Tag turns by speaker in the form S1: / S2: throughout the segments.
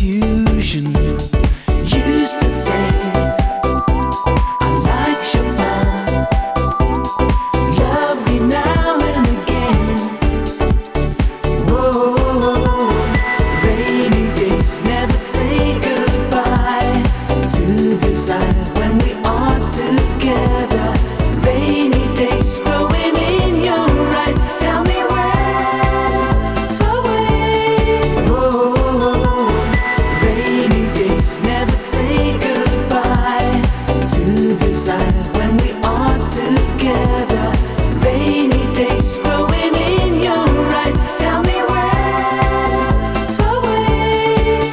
S1: confusion. Used to say I like Chopin, love me now and again. Whoa, rainy days never say goodbye. To decide when we are together. Rainy days growing in your eyes. Tell me where's away. Whoa, rainy days never say goodbye. To decide when we are together. Rainy days growing in your eyes. Tell me where's away.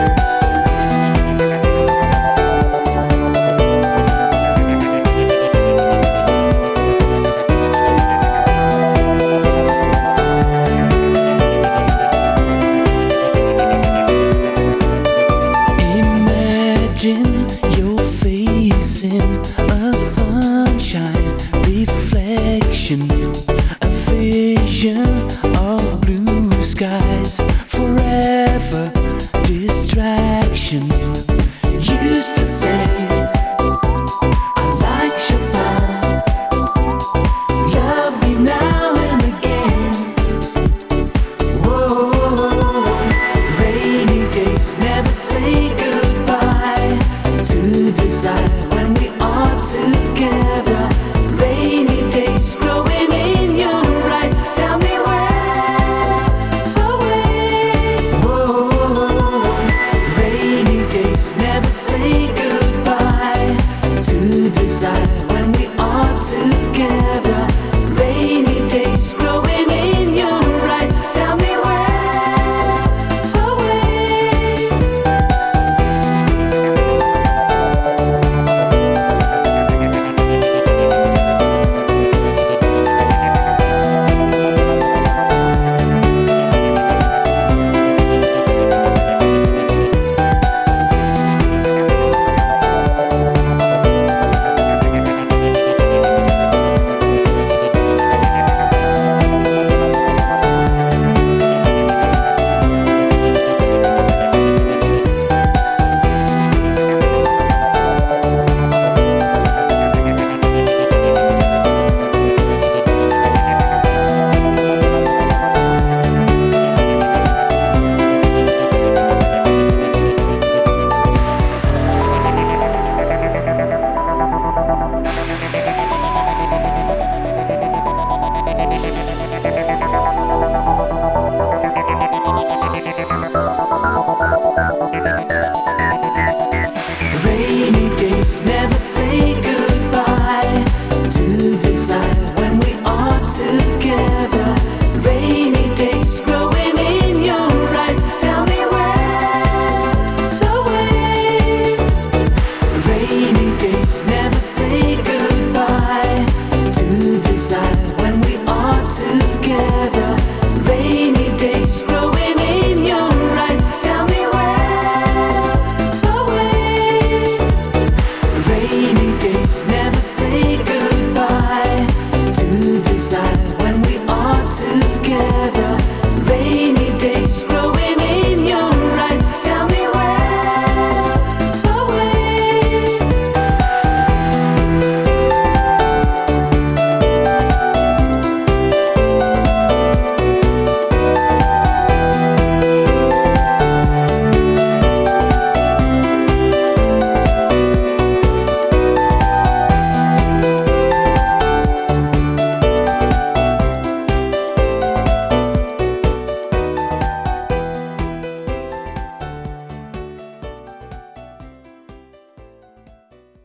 S1: Imagine your face in a sunshine reflection, a vision of blue skies, forever distraction. Used to say I like Chopin, love me now and again. Whoa, rainy days never say